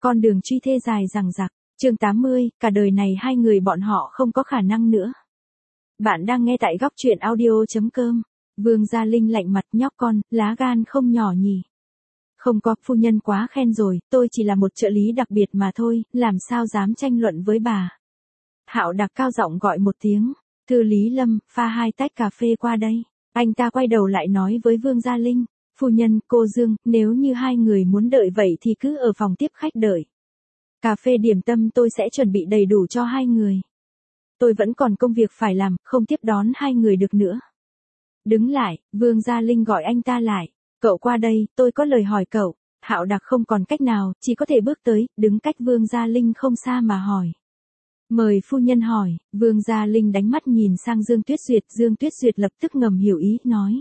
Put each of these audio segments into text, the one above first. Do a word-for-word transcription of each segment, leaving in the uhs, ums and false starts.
con đường truy thê dài dằng dặc. Chương tám mươi, cả đời này hai người bọn họ không có khả năng nữa. Bạn đang nghe tại góc truyện audio chấm com. Vương Gia Linh lạnh mặt, nhóc con, lá gan không nhỏ nhỉ. Không có, phu nhân quá khen rồi, tôi chỉ là một trợ lý đặc biệt mà thôi, làm sao dám tranh luận với bà. Hạo Đặc cao giọng gọi một tiếng, Thư Lý Lâm, pha hai tách cà phê qua đây. Anh ta quay đầu lại nói với Vương Gia Linh, phu nhân, cô Dương, nếu như hai người muốn đợi vậy thì cứ ở phòng tiếp khách đợi. Cà phê điểm tâm tôi sẽ chuẩn bị đầy đủ cho hai người. Tôi vẫn còn công việc phải làm, không tiếp đón hai người được nữa. Đứng lại, Vương Gia Linh gọi anh ta lại. Cậu qua đây, tôi có lời hỏi cậu. Hạo Đặc không còn cách nào, chỉ có thể bước tới, đứng cách Vương Gia Linh không xa mà hỏi. Mời phu nhân hỏi. Vương Gia Linh đánh mắt nhìn sang Dương Tuyết Duyệt. Dương Tuyết Duyệt lập tức ngầm hiểu ý, nói.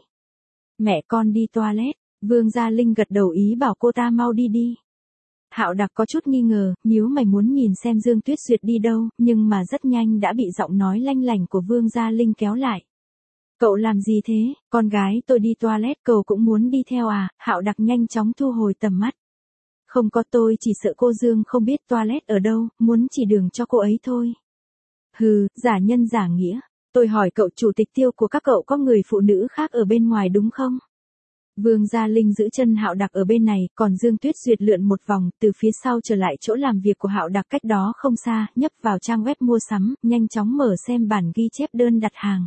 Mẹ con đi toilet. Vương Gia Linh gật đầu ý bảo cô ta mau đi đi. Hạo Đặc có chút nghi ngờ, nhíu mày muốn nhìn xem Dương Tuyết Duyệt đi đâu, nhưng mà rất nhanh đã bị giọng nói lanh lảnh của Vương Gia Linh kéo lại. Cậu làm gì thế, con gái tôi đi toilet cậu cũng muốn đi theo à? Hạo Đặc nhanh chóng thu hồi tầm mắt. Không có, tôi chỉ sợ cô Dương không biết toilet ở đâu, muốn chỉ đường cho cô ấy thôi. Hừ, giả nhân giả nghĩa. Tôi hỏi cậu, chủ tịch Tiêu của các cậu có người phụ nữ khác ở bên ngoài đúng không? Vương Gia Linh giữ chân Hạo Đặc ở bên này, còn Dương Tuyết Duyệt lượn một vòng, từ phía sau trở lại chỗ làm việc của Hạo Đặc cách đó không xa, nhấp vào trang web mua sắm, nhanh chóng mở xem bản ghi chép đơn đặt hàng.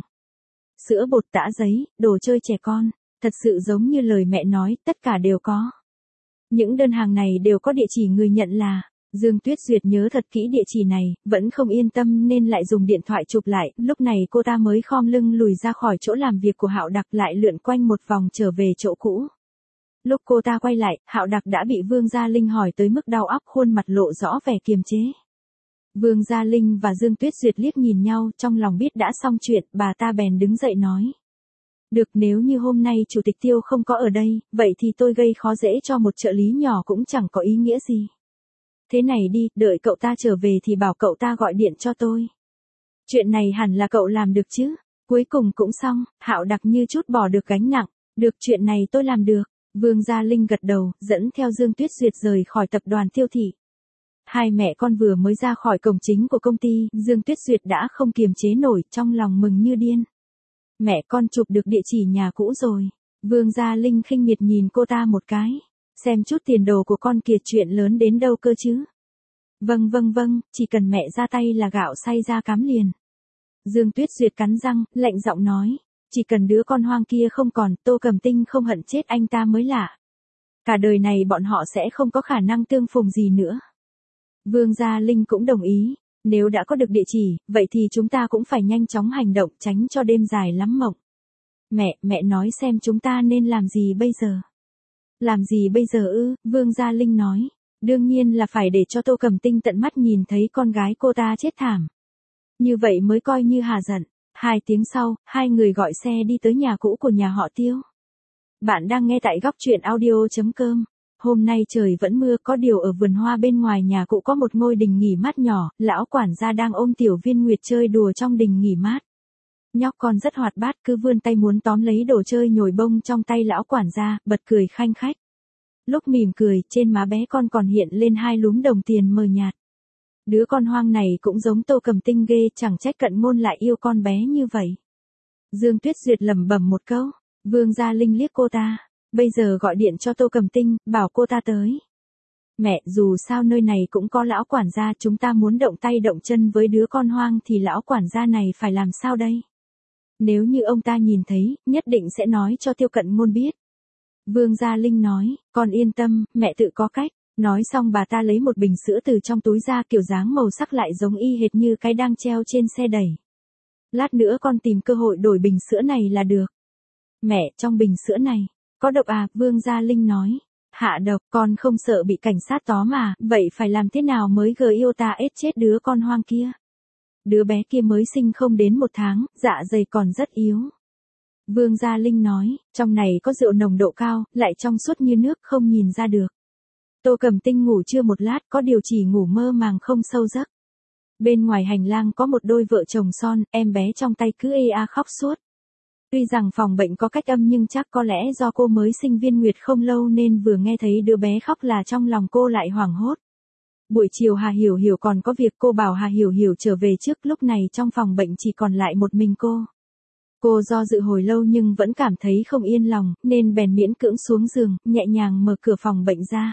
Sữa bột, tã giấy, đồ chơi trẻ con, thật sự giống như lời mẹ nói, tất cả đều có. Những đơn hàng này đều có địa chỉ người nhận là. Dương Tuyết Duyệt nhớ thật kỹ địa chỉ này, vẫn không yên tâm nên lại dùng điện thoại chụp lại, lúc này cô ta mới khom lưng lùi ra khỏi chỗ làm việc của Hạo Đặc, lại lượn quanh một vòng trở về chỗ cũ. Lúc cô ta quay lại, Hạo Đặc đã bị Vương Gia Linh hỏi tới mức đau óc, khuôn mặt lộ rõ vẻ kiềm chế. Vương Gia Linh và Dương Tuyết Duyệt liếc nhìn nhau, trong lòng biết đã xong chuyện, bà ta bèn đứng dậy nói. Được, nếu như hôm nay chủ tịch Tiêu không có ở đây, vậy thì tôi gây khó dễ cho một trợ lý nhỏ cũng chẳng có ý nghĩa gì. Thế này đi, đợi cậu ta trở về thì bảo cậu ta gọi điện cho tôi. Chuyện này hẳn là cậu làm được chứ. Cuối cùng cũng xong, Hạo Đặc như chút bỏ được gánh nặng. Được, chuyện này tôi làm được. Vương Gia Linh gật đầu, dẫn theo Dương Tuyết Duyệt rời khỏi tập đoàn Tiêu thị. Hai mẹ con vừa mới ra khỏi cổng chính của công ty, Dương Tuyết Duyệt đã không kiềm chế nổi, trong lòng mừng như điên. Mẹ con chụp được địa chỉ nhà cũ rồi. Vương Gia Linh khinh miệt nhìn cô ta một cái. Xem chút tiền đồ của con kìa, chuyện lớn đến đâu cơ chứ. Vâng vâng vâng, chỉ cần mẹ ra tay là gạo xay ra cám liền. Dương Tuyết Duyệt cắn răng, lạnh giọng nói. Chỉ cần đứa con hoang kia không còn, Tô Cầm Tinh không hận chết anh ta mới lạ. Cả đời này bọn họ sẽ không có khả năng tương phùng gì nữa. Vương Gia Linh cũng đồng ý. Nếu đã có được địa chỉ, vậy thì chúng ta cũng phải nhanh chóng hành động, tránh cho đêm dài lắm mộng. Mẹ, mẹ nói xem chúng ta nên làm gì bây giờ? Làm gì bây giờ ư? Vương Gia Linh nói. Đương nhiên là phải để cho Tô Cầm Tinh tận mắt nhìn thấy con gái cô ta chết thảm. Như vậy mới coi như hà giận. Hai tiếng sau, hai người gọi xe đi tới nhà cũ của nhà họ Tiêu. Bạn đang nghe tại góc truyện audio chấm com. Hôm nay trời vẫn mưa, có điều ở vườn hoa bên ngoài nhà cũ có một ngôi đình nghỉ mát nhỏ, lão quản gia đang ôm Tiểu Viên Nguyệt chơi đùa trong đình nghỉ mát. Nhóc con rất hoạt bát, cứ vươn tay muốn tóm lấy đồ chơi nhồi bông trong tay lão quản gia, bật cười khanh khách. Lúc mỉm cười, trên má bé con còn hiện lên hai lúm đồng tiền mờ nhạt. Đứa con hoang này cũng giống Tô Cầm Tinh ghê, chẳng trách Cận Ngôn lại yêu con bé như vậy. Dương Tuyết Duyệt lẩm bẩm một câu. Vương Gia Linh liếc cô ta. Bây giờ gọi điện cho Tô Cầm Tinh, bảo cô ta tới. Mẹ, dù sao nơi này cũng có lão quản gia, chúng ta muốn động tay động chân với đứa con hoang thì lão quản gia này phải làm sao đây? Nếu như ông ta nhìn thấy, nhất định sẽ nói cho Tiêu Cận Ngôn biết. Vương Gia Linh nói, con yên tâm, mẹ tự có cách. Nói xong bà ta lấy một bình sữa từ trong túi ra, kiểu dáng màu sắc lại giống y hệt như cái đang treo trên xe đẩy. Lát nữa con tìm cơ hội đổi bình sữa này là được. Mẹ, trong bình sữa này, có độc à? Vương Gia Linh nói. Hạ độc, con không sợ bị cảnh sát tóm mà, vậy phải làm thế nào mới gờ yêu ta ết chết đứa con hoang kia? Đứa bé kia mới sinh không đến một tháng, dạ dày còn rất yếu. Vương Gia Linh nói, trong này có rượu nồng độ cao, lại trong suốt như nước, không nhìn ra được. Tô Cầm Tinh ngủ chưa một lát, có điều chỉ ngủ mơ màng không sâu giấc. Bên ngoài hành lang có một đôi vợ chồng son, em bé trong tay cứ ê a khóc suốt. Tuy rằng phòng bệnh có cách âm nhưng chắc có lẽ do cô mới sinh Viên Nguyệt không lâu nên vừa nghe thấy đứa bé khóc là trong lòng cô lại hoảng hốt. Buổi chiều Hà Hiểu Hiểu còn có việc, cô bảo Hà Hiểu Hiểu trở về trước, lúc này trong phòng bệnh chỉ còn lại một mình cô. Cô do dự hồi lâu nhưng vẫn cảm thấy không yên lòng, nên bèn miễn cưỡng xuống giường, nhẹ nhàng mở cửa phòng bệnh ra.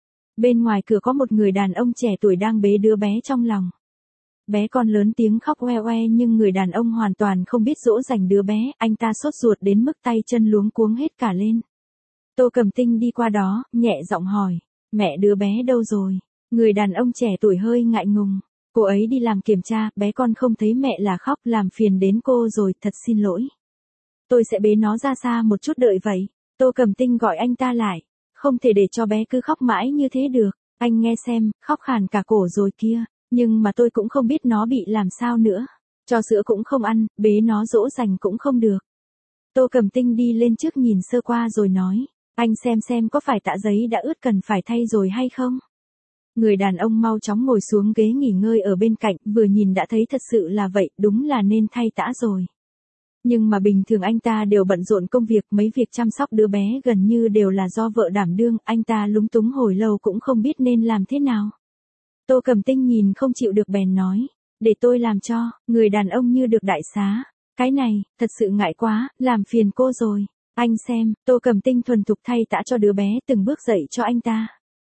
Bên ngoài cửa có một người đàn ông trẻ tuổi đang bế đứa bé trong lòng. Bé con lớn tiếng khóc oe oe nhưng người đàn ông hoàn toàn không biết dỗ dành đứa bé, anh ta sốt ruột đến mức tay chân luống cuống hết cả lên. Tô Cẩm Tinh đi qua đó, nhẹ giọng hỏi, mẹ đứa bé đâu rồi? Người đàn ông trẻ tuổi hơi ngại ngùng. Cô ấy đi làm kiểm tra, bé con không thấy mẹ là khóc, làm phiền đến cô rồi, thật xin lỗi. Tôi sẽ bế nó ra xa một chút, đợi vậy. Tô Cẩm Tinh gọi anh ta lại. Không thể để cho bé cứ khóc mãi như thế được. Anh nghe xem, khóc khàn cả cổ rồi kia. Nhưng mà tôi cũng không biết nó bị làm sao nữa. Cho sữa cũng không ăn, bế nó dỗ dành cũng không được. Tô Cẩm Tinh đi lên trước nhìn sơ qua rồi nói. Anh xem xem có phải tạ giấy đã ướt cần phải thay rồi hay không? Người đàn ông mau chóng ngồi xuống ghế nghỉ ngơi ở bên cạnh, vừa nhìn đã thấy thật sự là vậy, đúng là nên thay tã rồi. Nhưng mà bình thường anh ta đều bận rộn công việc, mấy việc chăm sóc đứa bé gần như đều là do vợ đảm đương, anh ta lúng túng hồi lâu cũng không biết nên làm thế nào. Tô Cẩm Tinh nhìn không chịu được bèn nói, để tôi làm cho. Người đàn ông như được đại xá. Cái này, thật sự ngại quá, làm phiền cô rồi. Anh xem, Tô Cẩm Tinh thuần thục thay tã cho đứa bé, từng bước dậy cho anh ta.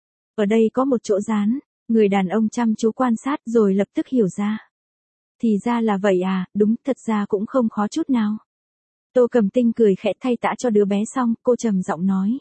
Ở đây có một chỗ dán. Người đàn ông chăm chú quan sát rồi lập tức hiểu ra. Thì ra là vậy à, đúng, thật ra cũng không khó chút nào. Tô Cẩm Tinh cười khẽ thay tã cho đứa bé xong, cô trầm giọng nói.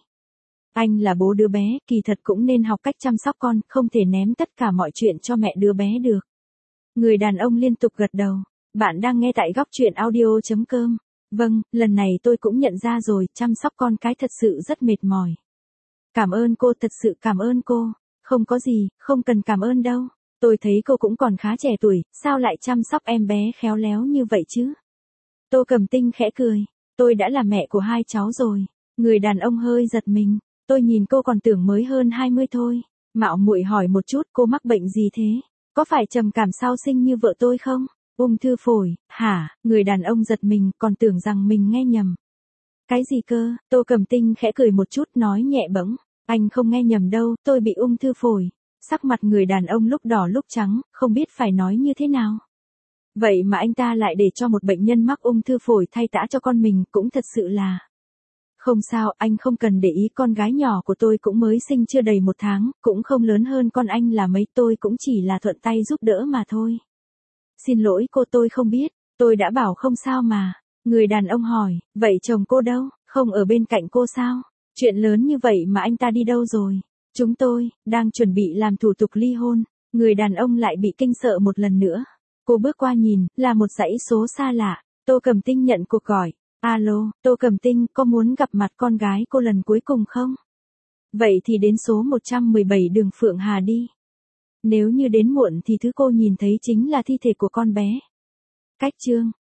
Anh là bố đứa bé, kỳ thật cũng nên học cách chăm sóc con, không thể ném tất cả mọi chuyện cho mẹ đứa bé được. Người đàn ông liên tục gật đầu. Bạn đang nghe tại góc truyện audio chấm com. Vâng, lần này tôi cũng nhận ra rồi, chăm sóc con cái thật sự rất mệt mỏi. Cảm ơn cô, thật sự cảm ơn cô. Không có gì, không cần cảm ơn đâu. Tôi thấy cô cũng còn khá trẻ tuổi, sao lại chăm sóc em bé khéo léo như vậy chứ? Tô Cẩm Tinh khẽ cười. Tôi đã là mẹ của hai cháu rồi. Người đàn ông hơi giật mình. Tôi nhìn cô còn tưởng mới hơn hai mươi thôi. Mạo muội hỏi một chút, cô mắc bệnh gì thế? Có phải trầm cảm sau sinh như vợ tôi không? Ung thư phổi, hả? Người đàn ông giật mình, còn tưởng rằng mình nghe nhầm. Cái gì cơ? Tô Cẩm Tinh khẽ cười một chút, nói nhẹ bẫng. Anh không nghe nhầm đâu, tôi bị ung thư phổi. Sắc mặt người đàn ông lúc đỏ lúc trắng, không biết phải nói như thế nào. Vậy mà anh ta lại để cho một bệnh nhân mắc ung thư phổi thay tã cho con mình, cũng thật sự là... Không sao, anh không cần để ý, con gái nhỏ của tôi cũng mới sinh chưa đầy một tháng, cũng không lớn hơn con anh là mấy, tôi cũng chỉ là thuận tay giúp đỡ mà thôi. Xin lỗi cô, tôi không biết, tôi đã bảo không sao mà. Người đàn ông hỏi, vậy chồng cô đâu, không ở bên cạnh cô sao? Chuyện lớn như vậy mà anh ta đi đâu rồi? Chúng tôi, đang chuẩn bị làm thủ tục ly hôn. Người đàn ông lại bị kinh sợ một lần nữa. Cô bước qua nhìn, là một dãy số xa lạ. Tô Cẩm Tinh nhận cuộc gọi. Alo, Tô Cẩm Tinh, có muốn gặp mặt con gái cô lần cuối cùng không? Vậy thì đến số một trăm mười bảy đường Phượng Hà đi. Nếu như đến muộn thì thứ cô nhìn thấy chính là thi thể của con bé. Cách chương.